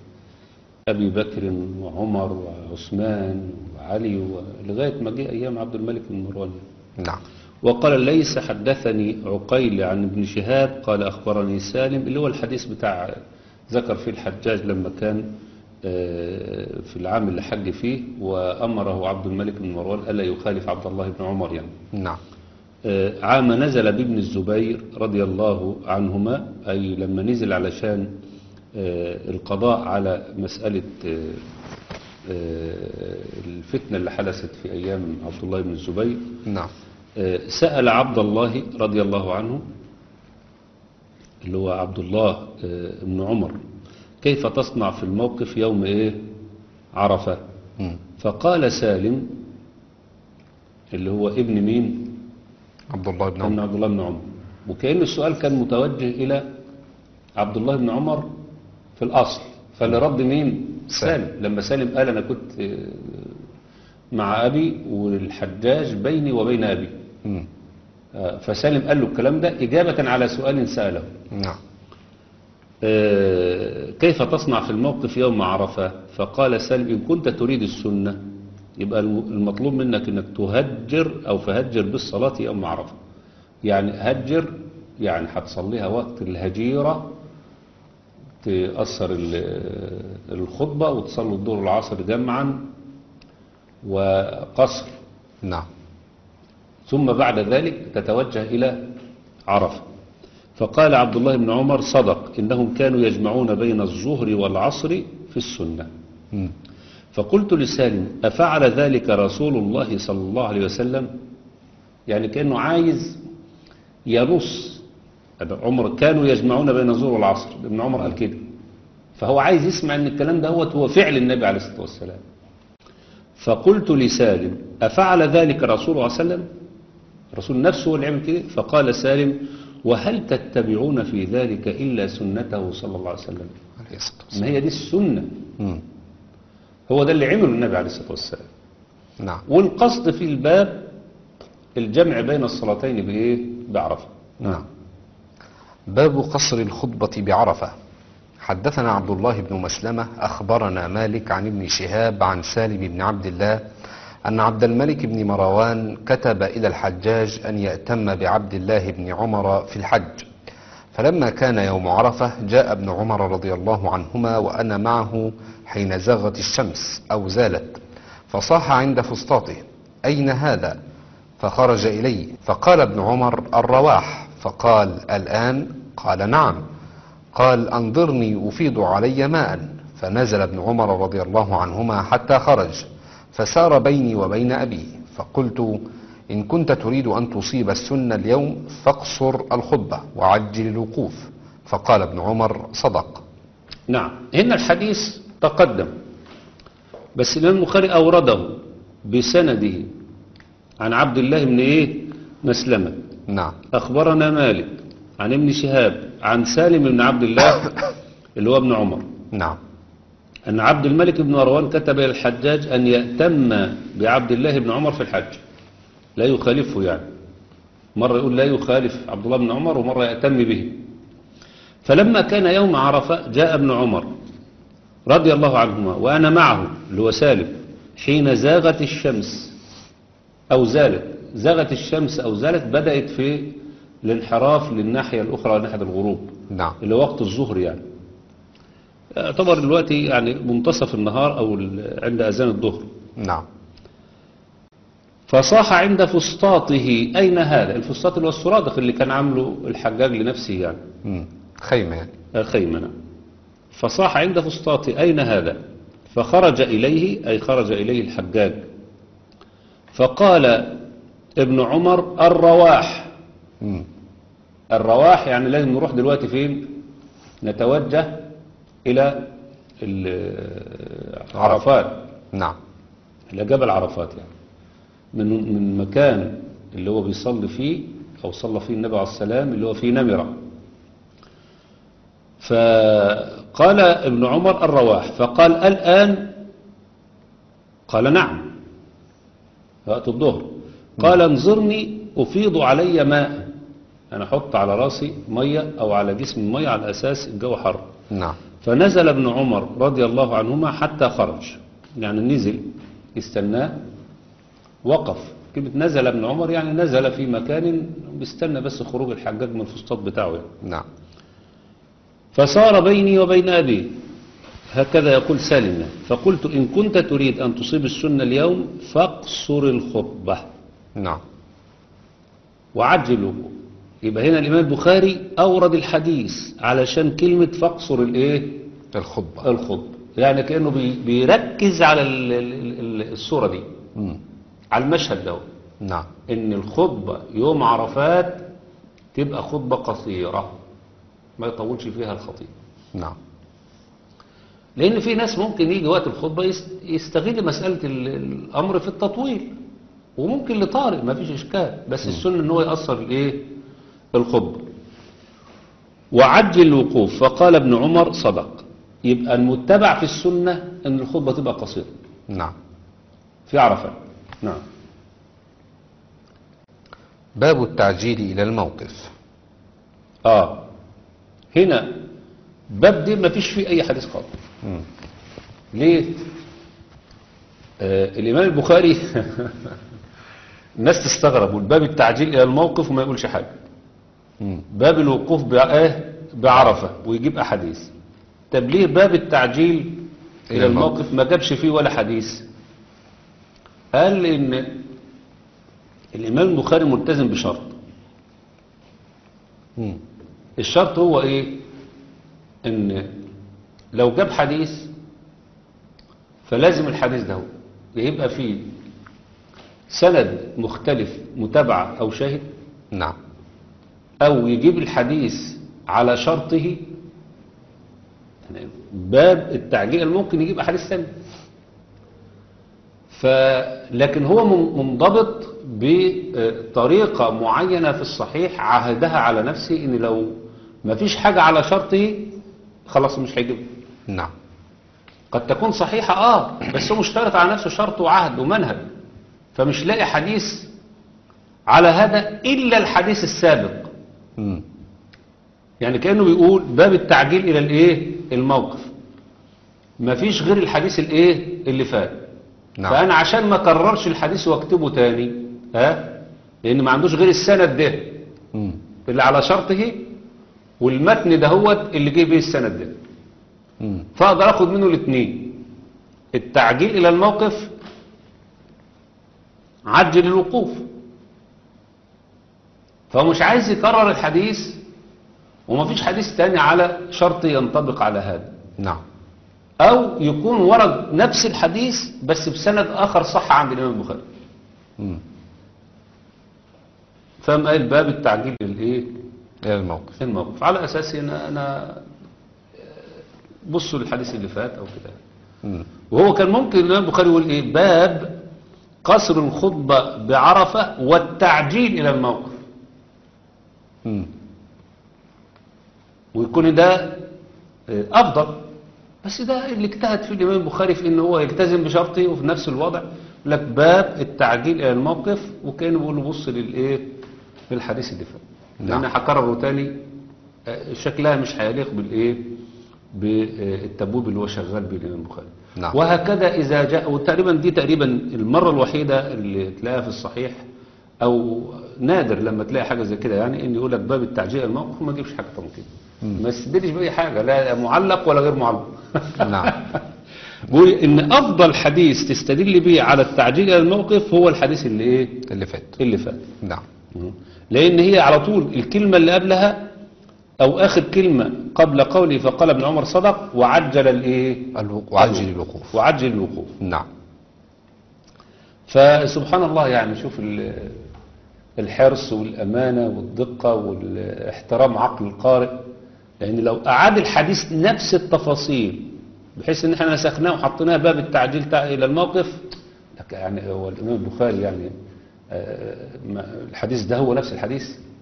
أبي بكر وعمر وعثمان وعلي لغاية ما جه أيام عبد الملك بن مروان. نعم. وقال ليس حدثني عقيل عن ابن شهاب قال أخبرني سالم اللي هو الحديث بتاع ذكر فيه الحجاج لما كان في العام اللي حج فيه وأمره عبد الملك بن مروان ألا يخالف عبد الله بن عمر يعني. نعم. عام نزل بابن الزبير رضي الله عنهما أي لما نزل علشان القضاء على مسألة الفتنة اللي حدثت في أيام عبد الله بن الزبير. نعم. سأل عبد الله رضي الله عنه اللي هو عبد الله بن عمر كيف تصنع في الموقف يوم إيه عرفة؟ فقال سالم اللي هو ابن مين؟ عبد الله بن عمر. عبد الله بن عمر. وكأن السؤال كان متوجه إلى عبد الله بن عمر في الأصل فاللي رد مين؟ سالم. لما سالم قال أنا كنت مع أبي والحجاج بيني وبين أبي. فسالم قال له الكلام ده إجابة على سؤال سأله. نعم. كيف تصنع في الموقف يوم عرفة؟ فقال سالم إن كنت تريد السنة يبقى المطلوب منك انك تهجر او فهجر بالصلاة يوم عرفة. يعني هجر يعني هتصليها وقت الهجيرة تأثر الخطبة وتصلي الظهر والعصر جمعا وقصر. نعم. ثم بعد ذلك تتوجه إلى عرفة. فقال عبد الله بن عمر صدق إنهم كانوا يجمعون بين الظهر والعصر في السنة. فقلت لسالم أفعل ذلك رسول الله صلى الله عليه وسلم؟ يعني كأنه عايز ينص. ابن عمر كانوا يجمعون بين الظهر والعصر، ابن عمر قال كده، فهو عايز يسمع ان الكلام ده هو فعل النبي عليه الصلاة والسلام. فقلت لسالم أفعل ذلك رسول الله صلى الله عليه وسلم؟ الرسول نفسه هو اللي عمل كده. فقال سالم وهل تتبعون في ذلك إلا سنته صلى الله عليه وسلم؟ عليه الصلاة ما والسلام. هي دي السنة، مم. هو ده اللي عمله النبي عليه الصلاة والسلام. نعم. والقصد في الباب الجمع بين الصلاتين بإيه؟ بعرفة. نعم. باب قصر الخطبة بعرفة. حدثنا عبد الله بن مسلمة أخبرنا مالك عن ابن شهاب عن سالم بن عبد الله أن عبد الملك بن مروان كتب إلى الحجاج أن يأتم بعبد الله بن عمر في الحج. فلما كان يوم عرفة جاء ابن عمر رضي الله عنهما وأنا معه حين زاغت الشمس أو زالت، فصاح عند فسطاطه أين هذا؟ فخرج إليه فقال ابن عمر الرواح. فقال الآن؟ قال نعم. قال أنظرني أفيض علي ماء. فنزل ابن عمر رضي الله عنهما حتى خرج، فسار بيني وبين أبي. فقلت إن كنت تريد أن تصيب السنة اليوم فاقصر الخطبة وعجل الوقوف. فقال ابن عمر صدق. نعم. هنا الحديث تقدم، بس الإمام البخاري أورده بسنده عن عبد الله بن مسلمة. نعم. أخبرنا مالك عن ابن شهاب عن سالم بن عبد الله اللي هو ابن عمر نعم. أن عبد الملك بن مروان كتب إلى الحجاج أن يأتم بعبد الله بن عمر في الحج، لا يخالفه يعني، مرة يقول لا يخالف عبد الله بن عمر ومرة يأتم به. فلما كان يوم عرفة جاء ابن عمر رضي الله عنهما وأنا معه اللي هو سالم حين زاغت الشمس أو زالت. زاغت الشمس أو زالت بدأت في الانحراف للناحية الأخرى ناحية الغروب، نعم. اللي وقت الظهر يعني، يعتبر دلوقتي يعني منتصف النهار أو عند أذان الظهر. نعم. فصاح عند فسطاطه أين هذا؟ الفسطاط اللي هو السرادق اللي كان عامله الحجاج لنفسه يعني، خيمة يعني. خيمنا. فصاح عند فسطاطه أين هذا؟ فخرج إليه أي خرج إليه الحجاج. فقال ابن عمر الرواح. الرواح يعني لازم نروح دلوقتي فين؟ نتوجه إلى عرفات. نعم. إلى جبل عرفات يعني، من مكان اللي هو بيصلي فيه أو صلى فيه النبي عليه السلام اللي هو في نمرة. فقال ابن عمر الرواح. فقال الآن؟ قال نعم، وقت الظهر. قال انظرني أفيض علي ماء، أنا أحط على راسي مية أو على جسمي مية على أساس الجو حر. نعم. فنزل ابن عمر رضي الله عنهما حتى خرج، يعني نزل يستناه، وقف. كلمة نزل ابن عمر يعني نزل في مكان بيستنى بس خروج الحجاج من الفسطاط بتاعه يعني. نعم. فصار بيني وبين أبي، هكذا يقول سالم. فقلت إن كنت تريد أن تصيب السنة اليوم فاقصر الخطبة نعم. وعجل. يبقى هنا الإمام البخاري أورد الحديث علشان كلمة فاقصر الخطبة. الخطبة، يعني كأنه بيركز على الصورة دي، على المشهد ده. نعم. إن الخطبة يوم عرفات تبقى خطبة قصيرة ما يطولش فيها الخطيب. نعم. لأن في ناس ممكن يجي وقت الخطبة يستغل مسألة الأمر في التطويل، وممكن لطارئ ما فيش إشكال، بس السنة إن هو يأثر الخطبة. وعجل الوقوف. فقال ابن عمر صدق. يبقى المتبع في السنة أن الخطبة تبقى قصيرة. نعم. في عرفة. نعم. باب التعجيل إلى الموقف. هنا باب دي ما فيش فيه أي حديث خالص. ليه؟ الإمام البخاري الناس تستغرب، والباب التعجيل إلى الموقف وما يقولش حاجة. باب الوقوف بعرفة ويجيب أحاديث. طب ليه باب التعجيل إلى الموقف ما جابش فيه ولا حديث؟ قال إن الإمام البخاري ملتزم بشرط. الشرط هو إيه؟ إن لو جاب حديث فلازم الحديث ده يبقى فيه سند مختلف متابعة أو شاهد، نعم. أو يجيب الحديث على شرطه. يعني باب التعجيل ممكن يجيب أحاديث ثانية، لكن هو منضبط بطريقة معينة في الصحيح عهدها على نفسه إن لو ما فيش حاجة على شرطه خلاص مش هيجيبها. نعم. قد تكون صحيحة بس هو مشترط على نفسه شرط وعهد ومنهج، فمش لاقي حديث على هذا إلا الحديث السابق. مم. يعني كأنه بيقول باب التعجيل إلى الموقف، ما فيش غير الحديث اللي فات. نعم. فأنا عشان ما كررش الحديث واكتبه تاني لأن ما عندوش غير السند ده مم. اللي على شرطه، والمتن دهوت اللي جه به السند ده، مم. فأقدر أخد منه الاثنين، التعجيل إلى الموقف، عجل الوقوف. فهو مش عايز يكرر الحديث وما فيش حديث تاني على شرط ينطبق على هذا، نعم. أو يكون ورد نفس الحديث بس بسند آخر صح عند الإمام البخاري. مم. فهم قال باب التعجيل إلى الموقف. الموقف على أساس إن أنا بصوا للحديث اللي فات أو كده. مم. وهو كان ممكن الإمام البخاري يقول باب قصر الخطبة بعرفة والتعجيل إلى الموقف، مم. ويكون ده أفضل. بس ده اللي اجتهد فيه الإمام البخاري في إنه هو يلتزم بشرطه وفي نفس الوضع لك باب التعجيل إلى الموقف، وكانوا بيقولوا بص للحديث اللي فات. نعم. لأن هكرره تاني شكلها مش هيليق بالتبويب اللي هو شغال به الإمام البخاري. نعم. وهكذا إذا جاء، وتقريبا دي تقريبا المرة الوحيدة اللي تلاقيها في الصحيح، أو نادر لما تلاقي حاجة زي كده، يعني إن يقول لك باب التعجيل إلى الموقف وما تجيبش حاجة طبعا كده، ما يستدلش بأي حاجة، لا معلق ولا غير معلق. نعم. بيقول إن أفضل حديث تستدل به على التعجيل إلى الموقف هو الحديث اللي فات. اللي فات. نعم. لأن هي على طول الكلمة اللي قبلها أو آخر كلمة قبل قوله فقال ابن عمر صدق وعجل وعجل الوقوف. وعجل الوقوف. نعم. فسبحان الله، يعني شوف الحرص والأمانة والدقة والاحترام عقل القارئ. لأن لو أعاد الحديث نفس التفاصيل بحيث ان احنا نسخناه وحطيناه باب التعجيل الى الموقف، يعني هو الامام البخاري يعني الحديث ده هو نفس الحديث،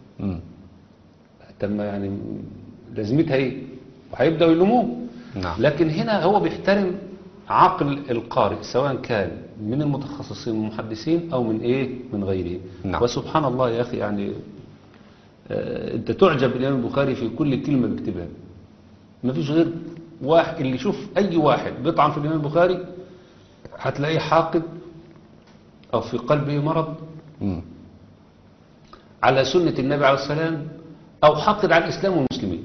تم يعني لازمتها ايه؟ وهيبداوا يلوموه. نعم. لكن هنا هو بيحترم عقل القارئ سواء كان من المتخصصين المحدثين او من غيره. نعم. وسبحان الله يا اخي، يعني انت تعجب الامام البخاري في كل كلمه بيكتبها. ما فيش غير واحد، اللي يشوف اي واحد بيطعن في الامام البخاري هتلاقيه حاقد او في قلبه مرض على سنة النبي عليه السلام، او حاقد على الاسلام والمسلمين.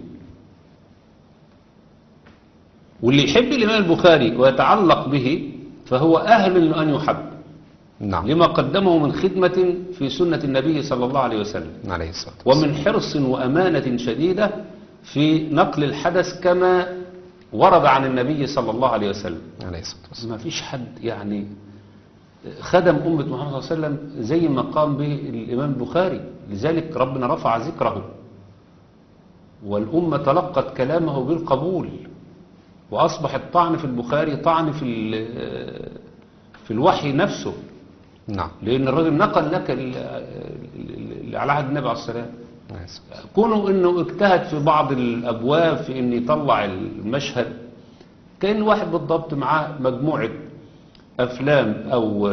واللي يحب الامام البخاري ويتعلق به فهو اهل ان يحب. نعم. لما قدمه من خدمة في سنة النبي صلى الله عليه وسلم، عليه الصلاة والسلام، ومن حرص وأمانة شديدة في نقل الحدث كما ورد عن النبي صلى الله عليه وسلم. عليه الصلاة والسلام. ما فيش حد يعني خدم أمة محمد صلى الله عليه وسلم زي ما قام به الإمام البخاري، لذلك ربنا رفع ذكره والأمة تلقت كلامه بالقبول، وأصبح الطعن في البخاري طعن في الوحي نفسه. نعم. لأن الرجل نقل لك على عهد النبي عليه السلام. كونه انه اجتهد في بعض الابواب في ان يطلع المشهد، كأن واحد بالضبط معاه مجموعة افلام او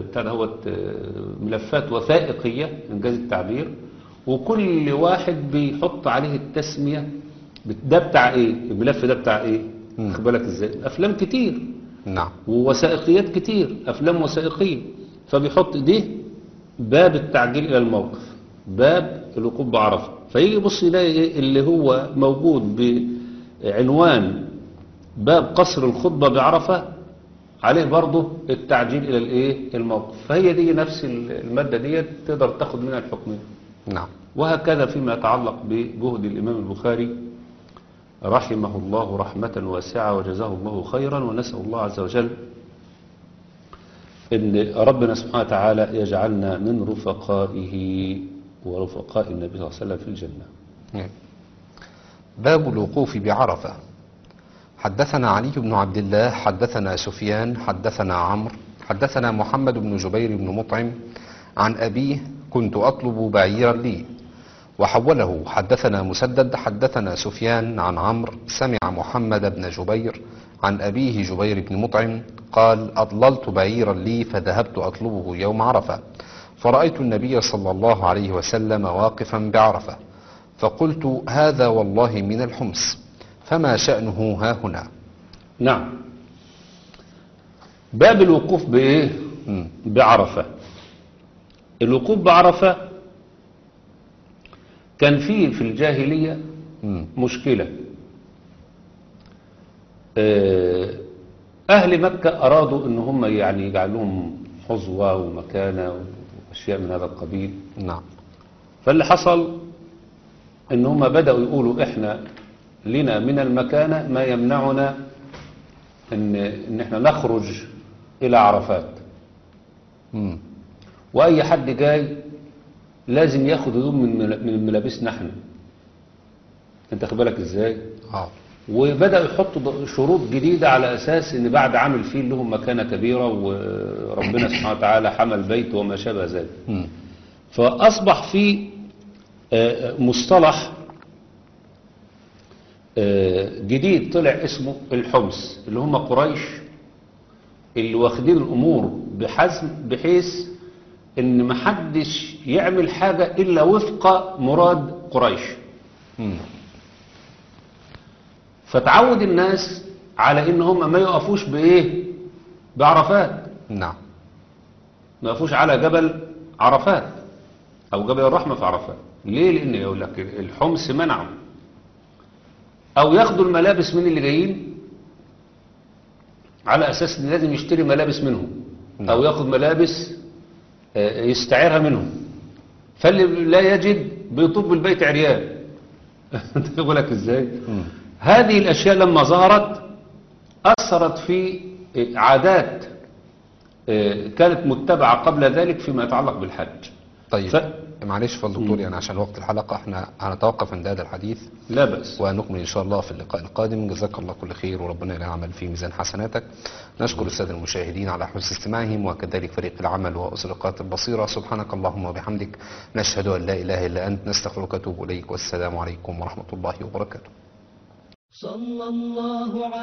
ملفات وثائقية انجاز التعبير، وكل واحد بيحط عليه التسمية ده بتاع ايه، الملف ده بتاع ايه، خد بالك ازاي، افلام كتير. نعم. ووثائقيات كتير، افلام وثائقية، فبيحط ده باب التعجيل الى الموقف، باب الوقوف بعرفة، فيجي يبص يلاقي اللي هو موجود بعنوان باب قصر الخطبة بعرفة عليه برضه التعجيل إلى الموقف. فهي دي نفس المادة دي تقدر تاخد منها الحكمين. نعم. وهكذا فيما يتعلق بجهد الإمام البخاري رحمه الله رحمة واسعة وجزاه الله خيرا. ونسأل الله عز وجل إن ربنا سبحانه وتعالى يجعلنا من رفقائه ورفقاء النبي صلى الله عليه وسلم في الجنة. باب الوقوف بعرفة. حدثنا علي بن عبد الله حدثنا سفيان حدثنا عمرو حدثنا محمد بن جبير بن مطعم عن أبيه كنت أطلب بعيرا لي، وحوله حدثنا مسدد حدثنا سفيان عن عمرو سمع محمد بن جبير عن أبيه جبير بن مطعم قال أضللت بعيرا لي فذهبت أطلبه يوم عرفة، فرأيت النبي صلى الله عليه وسلم واقفا بعرفة، فقلت هذا والله من الحمص، فما شأنه ها هنا؟ نعم. باب الوقوف بإيه؟ بعرفة. الوقوف بعرفة كان فيه في الجاهلية مشكلة. أهل مكة أرادوا إن هم يعني يجعلوهم حظوة ومكانة وأشياء من هذا القبيل. نعم. فاللي حصل إن هم بدأوا يقولوا إحنا لنا من المكانة ما يمنعنا إن إحنا نخرج إلى عرفات. وأي حد جاي لازم ياخد هدوم من ملابسنا احنا. انت خد بالك ازاي؟ وبدأوا يحطوا شروط جديدة على أساس إن بعد عام الفيل لهم مكانة كبيرة وربنا سبحانه وتعالى حمى البيت وما شابه ذلك. فأصبح في مصطلح جديد طلع اسمه الحمص، اللي هم قريش اللي واخدين الأمور بحزم بحيث إن محدش يعمل حاجة إلا وفق مراد قريش. فتعود الناس على ان هم ما يقفوش بايه؟ بعرفات. نعم. ما يقفوش على جبل عرفات او جبل الرحمة في عرفات. ليه؟ لان يقول لك الحمص منعه، او ياخدوا الملابس من اللي جايين على اساس ان لازم يشتري ملابس منهم. نعم. او ياخد ملابس يستعيرها منهم، فاللي لا يجد بيطوف بالبيت عريان. تقول لك ازاي؟ هذه الأشياء لما ظهرت أثرت في عادات كانت متبعة قبل ذلك فيما يتعلق بالحج. طيب معلش فالدكتور يعني عشان وقت الحلقة احنا هنتوقف عند هذا الحديث. لا بأس. ونكمل إن شاء الله في اللقاء القادم. جزاك الله كل خير وربنا يعمل في ميزان حسناتك. نشكر السادة المشاهدين على حسن استماعهم وكذلك فريق العمل وأسرقات البصيرة. سبحانك اللهم وبحمدك نشهد أن لا إله إلا أنت نستغفرك ونتوب إليك، والسلام عليكم ورحمة الله وبركاته. صلى الله عليه